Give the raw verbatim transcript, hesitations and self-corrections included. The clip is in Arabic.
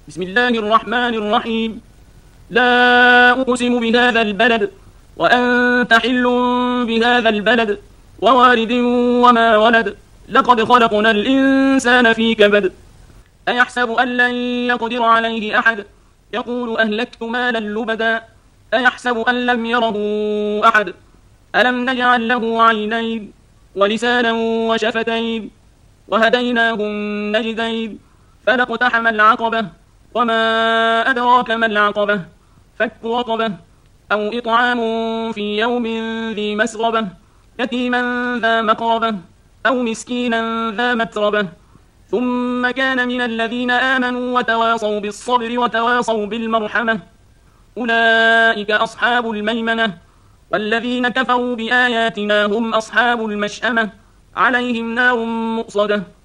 بسم الله الرحمن الرحيم. لا أقسم بهذا البلد وأنت حل بهذا البلد ووالد وما ولد. لقد خلقنا الإنسان في كبد. أيحسب أن لن يقدر عليه أحد. يقول أهلكت مالا لبدا. أيحسب أن لم يره أحد. ألم نجعل له عينين ولسانا وشفتين وهديناه النجدين فلاقتحم العقبة وما أدراك ما العقبة. فك رقبة أو إطعام في يوم ذي مسغبة يتيما ذا مقربة أو مسكينا ذا متربة ثم كان من الذين آمنوا وتواصوا بالصبر وتواصوا بالمرحمة أولئك أصحاب الميمنة والذين كفروا بآياتنا هم أصحاب المشأمة عليهم نار مؤصدة.